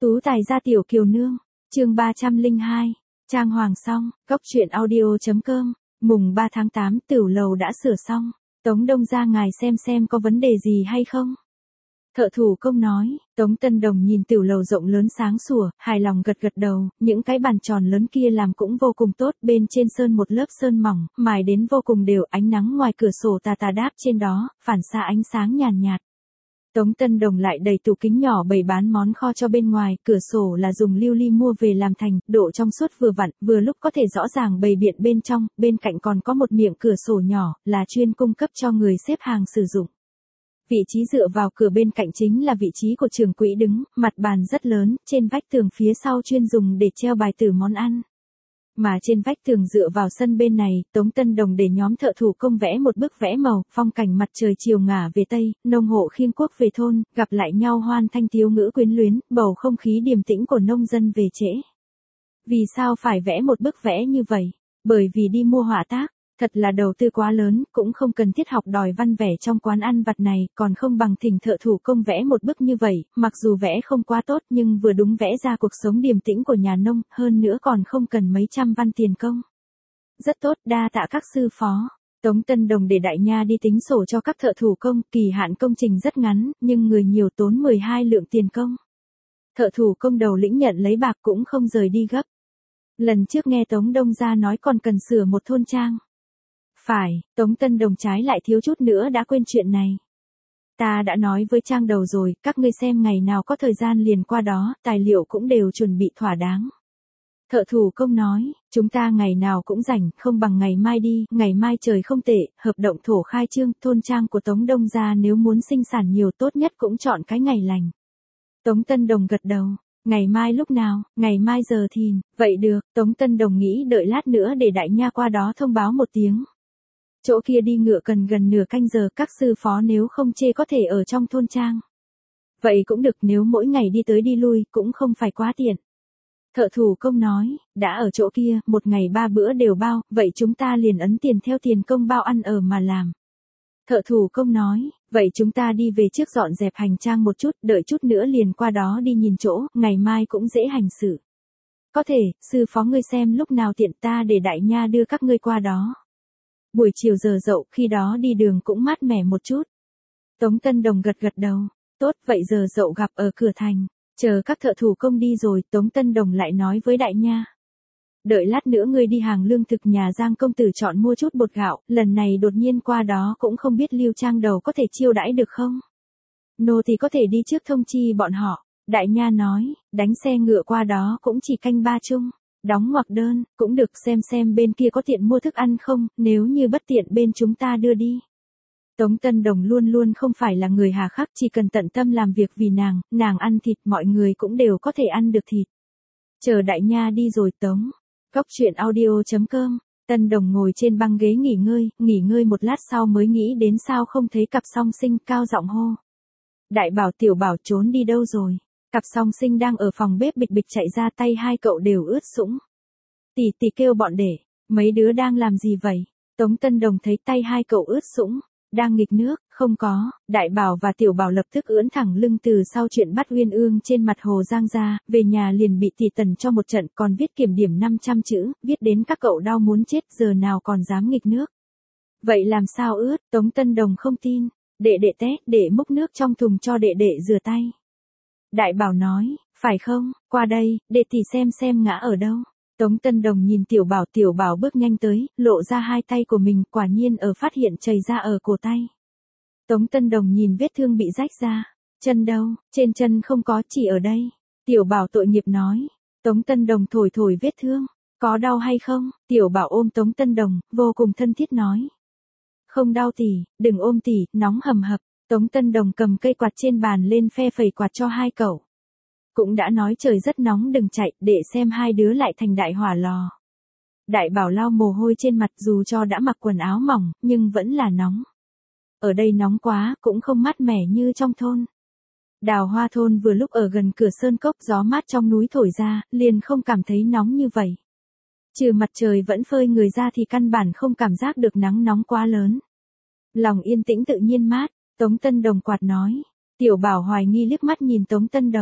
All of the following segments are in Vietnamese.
Tú tài gia tiểu kiều nương, chương 302, trang hoàng xong, cốc truyện audio.com, mùng 3 tháng 8 tửu lầu đã sửa xong, Tống Đông ra ngài xem có vấn đề gì hay không. Thợ thủ công nói, Tống Tân Đồng nhìn tửu lầu rộng lớn sáng sủa, hài lòng gật gật đầu, những cái bàn tròn lớn kia làm cũng vô cùng tốt, bên trên sơn một lớp sơn mỏng, mài đến vô cùng đều, ánh nắng ngoài cửa sổ tà tà đáp trên đó, phản xạ ánh sáng nhàn nhạt. Tống Tân Đồng lại đầy tủ kính nhỏ bày bán món kho cho bên ngoài, cửa sổ là dùng lưu ly mua về làm thành, độ trong suốt vừa vặn, vừa lúc có thể rõ ràng bày biện bên trong, bên cạnh còn có một miệng cửa sổ nhỏ, là chuyên cung cấp cho người xếp hàng sử dụng. Vị trí dựa vào cửa bên cạnh chính là vị trí của trưởng quỹ đứng, mặt bàn rất lớn, trên vách tường phía sau chuyên dùng để treo bài tử món ăn. Mà trên vách tường dựa vào sân bên này, Tống Tân Đồng để nhóm thợ thủ công vẽ một bức vẽ màu, phong cảnh mặt trời chiều ngả về Tây, nông hộ khiêng cuốc về thôn, gặp lại nhau hoan thanh thiếu ngữ quyến luyến, bầu không khí điềm tĩnh của nông dân về trễ. Vì sao phải vẽ một bức vẽ như vậy? Bởi vì đi mua họa tác. Thật là đầu tư quá lớn, cũng không cần thiết học đòi văn vẽ trong quán ăn vặt này, còn không bằng thỉnh thợ thủ công vẽ một bức như vậy, mặc dù vẽ không quá tốt nhưng vừa đúng vẽ ra cuộc sống điềm tĩnh của nhà nông, hơn nữa còn không cần mấy trăm văn tiền công. Rất tốt, đa tạ các sư phó. Tống Tân Đồng để đại nha đi tính sổ cho các thợ thủ công, kỳ hạn công trình rất ngắn, nhưng người nhiều tốn 12 lượng tiền công. Thợ thủ công đầu lĩnh nhận lấy bạc cũng không rời đi gấp. Lần trước nghe Tống Đông gia nói còn cần sửa một thôn trang. Phải, Tống Tân Đồng trái lại thiếu chút nữa đã quên chuyện này. Ta đã nói với trang đầu rồi, các ngươi xem ngày nào có thời gian liền qua đó, tài liệu cũng đều chuẩn bị thỏa đáng. Thợ thủ công nói, chúng ta ngày nào cũng rảnh, không bằng ngày mai đi, ngày mai trời không tệ, hợp động thổ khai trương, thôn trang của Tống Đông gia nếu muốn sinh sản nhiều tốt nhất cũng chọn cái ngày lành. Tống Tân Đồng gật đầu. Ngày mai lúc nào, ngày mai giờ thìn, vậy được, Tống Tân Đồng nghĩ đợi lát nữa để đại nha qua đó thông báo một tiếng. Chỗ kia đi ngựa cần gần nửa canh giờ, các sư phó nếu không chê có thể ở trong thôn trang. Vậy cũng được, nếu mỗi ngày đi tới đi lui, cũng không phải quá tiện. Thợ thủ công nói, đã ở chỗ kia, một ngày 3 bữa đều bao, vậy chúng ta liền ấn tiền theo tiền công bao ăn ở mà làm. Thợ thủ công nói, vậy chúng ta đi về trước dọn dẹp hành trang một chút, đợi chút nữa liền qua đó đi nhìn chỗ, ngày mai cũng dễ hành xử. Có thể, sư phó ngươi xem lúc nào tiện ta để đại nha đưa các ngươi qua đó. Buổi chiều giờ dậu, khi đó đi đường cũng mát mẻ một chút. Tống Tân Đồng gật gật đầu, tốt vậy giờ dậu gặp ở cửa thành, chờ các thợ thủ công đi rồi, Tống Tân Đồng lại nói với đại nha. Đợi lát nữa ngươi đi hàng lương thực nhà Giang công tử chọn mua chút bột gạo, lần này đột nhiên qua đó cũng không biết Lưu Trang đầu có thể chiêu đãi được không? Nô thì có thể đi trước thông chi bọn họ, đại nha nói, đánh xe ngựa qua đó cũng chỉ canh 3 chung. Đóng ngoặc đơn, cũng được xem bên kia có tiện mua thức ăn không, nếu như bất tiện bên chúng ta đưa đi. Tống Tân Đồng luôn luôn không phải là người hà khắc, chỉ cần tận tâm làm việc vì nàng ăn thịt mọi người cũng đều có thể ăn được thịt. Chờ đại nha đi rồi Tống. Cốc truyện audio.com, Tân Đồng ngồi trên băng ghế nghỉ ngơi một lát sau mới nghĩ đến sao không thấy cặp song sinh, cao giọng hô. Đại bảo tiểu bảo trốn đi đâu rồi? Cặp song sinh đang ở phòng bếp bịch bịch chạy ra, tay hai cậu đều ướt sũng. Tỷ kêu bọn để, mấy đứa đang làm gì vậy? Tống Tân Đồng thấy tay hai cậu ướt sũng, đang nghịch nước, không có, đại bảo và tiểu bảo lập tức ưỡn thẳng lưng từ sau chuyện bắt uyên ương trên mặt hồ Giang ra, về nhà liền bị tỷ Tần cho một trận, còn viết kiểm điểm 500 chữ, viết đến các cậu đau muốn chết, giờ nào còn dám nghịch nước. Vậy làm sao ướt? Tống Tân Đồng không tin, đệ té, để múc nước trong thùng cho đệ rửa tay. Đại bảo nói, phải không, qua đây, để tỷ xem ngã ở đâu. Tống Tân Đồng nhìn tiểu bảo bước nhanh tới, lộ ra hai tay của mình, quả nhiên ở phát hiện chảy ra ở cổ tay. Tống Tân Đồng nhìn vết thương bị rách ra, chân đâu, trên chân không có, chỉ ở đây. Tiểu bảo tội nghiệp nói, Tống Tân Đồng thổi vết thương, có đau hay không? Tiểu bảo ôm Tống Tân Đồng, vô cùng thân thiết nói. Không đau tỷ, đừng ôm tỷ, nóng hầm hập. Tống Tân Đồng cầm cây quạt trên bàn lên phe phẩy quạt cho hai cậu. Cũng đã nói trời rất nóng đừng chạy, để xem hai đứa lại thành đại hỏa lò. Đại bảo lau mồ hôi trên mặt, dù cho đã mặc quần áo mỏng, nhưng vẫn là nóng. Ở đây nóng quá, cũng không mát mẻ như trong thôn. Đào Hoa thôn vừa lúc ở gần cửa sơn cốc, gió mát trong núi thổi ra, liền không cảm thấy nóng như vậy. Trừ mặt trời vẫn phơi người ra thì căn bản không cảm giác được nắng nóng quá lớn. Lòng yên tĩnh tự nhiên mát. Tống Tân Đồng quạt nói. Tiểu bảo hoài nghi liếc mắt nhìn Tống Tân Đồng.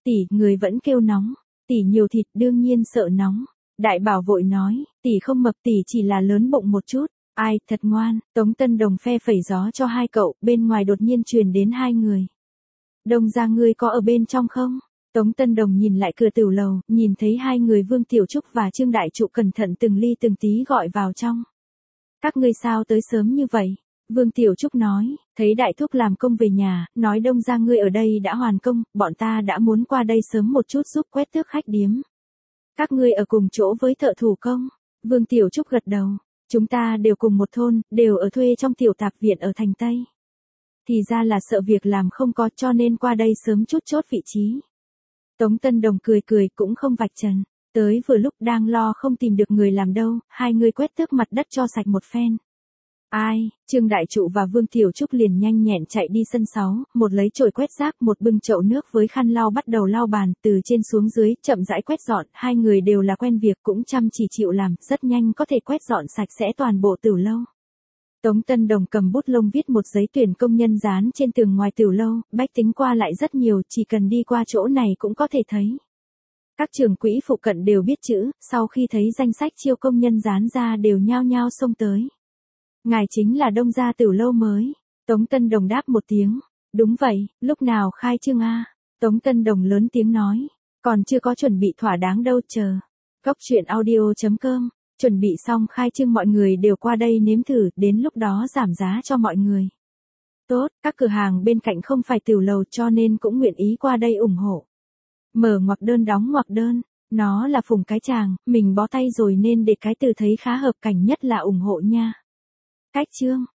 tỷ, người vẫn kêu nóng, tỷ nhiều thịt đương nhiên sợ nóng. Đại Bảo vội nói, tỷ không mập, tỷ chỉ là lớn bụng một chút. Ai, thật ngoan. Tống Tân Đồng phe phẩy gió cho hai cậu, bên ngoài đột nhiên truyền đến hai người. Đông gia ngươi có ở bên trong không? Tống Tân Đồng nhìn lại cửa tửu lầu, nhìn thấy hai người Vương Tiểu Trúc và Trương Đại Trụ cẩn thận từng ly từng tí gọi vào trong. Các ngươi sao tới sớm như vậy? Vương Tiểu Trúc nói, thấy Đại Thúc làm công về nhà, nói Đông gia ngươi ở đây đã hoàn công, bọn ta đã muốn qua đây sớm một chút giúp quét tước khách điếm. Các ngươi ở cùng chỗ với thợ thủ công? Vương Tiểu Trúc gật đầu. Chúng ta đều cùng một thôn, đều ở thuê trong tiểu tạp viện ở thành Tây. Thì ra là sợ việc làm không có cho nên qua đây sớm chút chốt vị trí. Tống Tân Đồng cười cười cũng không vạch trần. Tới vừa lúc đang lo không tìm được người làm đâu, hai người quét tước mặt đất cho sạch một phen. Ai, Trương Đại Trụ và Vương Tiểu Trúc liền nhanh nhẹn chạy đi sân 6, một lấy chổi quét rác, một bưng chậu nước với khăn lau bắt đầu lau bàn, từ trên xuống dưới, chậm rãi quét dọn, hai người đều là quen việc cũng chăm chỉ chịu làm, rất nhanh có thể quét dọn sạch sẽ toàn bộ tửu lâu. Tống Tân Đồng cầm bút lông viết một giấy tuyển công nhân dán trên tường ngoài tửu lâu, bách tính qua lại rất nhiều, chỉ cần đi qua chỗ này cũng có thể thấy. Các trưởng quỹ phụ cận đều biết chữ, sau khi thấy danh sách chiêu công nhân dán ra đều nhao nhao xông tới. Ngài chính là Đông gia tửu lâu mới. Tống Tân Đồng đáp một tiếng. Đúng vậy, lúc nào khai trương a? Tống Tân Đồng lớn tiếng nói. Còn chưa có chuẩn bị thỏa đáng đâu, chờ. Cốc truyện audio.com. Chuẩn bị xong khai trương mọi người đều qua đây nếm thử, đến lúc đó giảm giá cho mọi người. Tốt, các cửa hàng bên cạnh không phải tửu lầu cho nên cũng nguyện ý qua đây ủng hộ. Mở ngoặc đơn đóng ngoặc đơn. Nó là phùng cái chàng, mình bó tay rồi nên để cái từ thấy khá hợp cảnh nhất là ủng hộ nha. Cách chương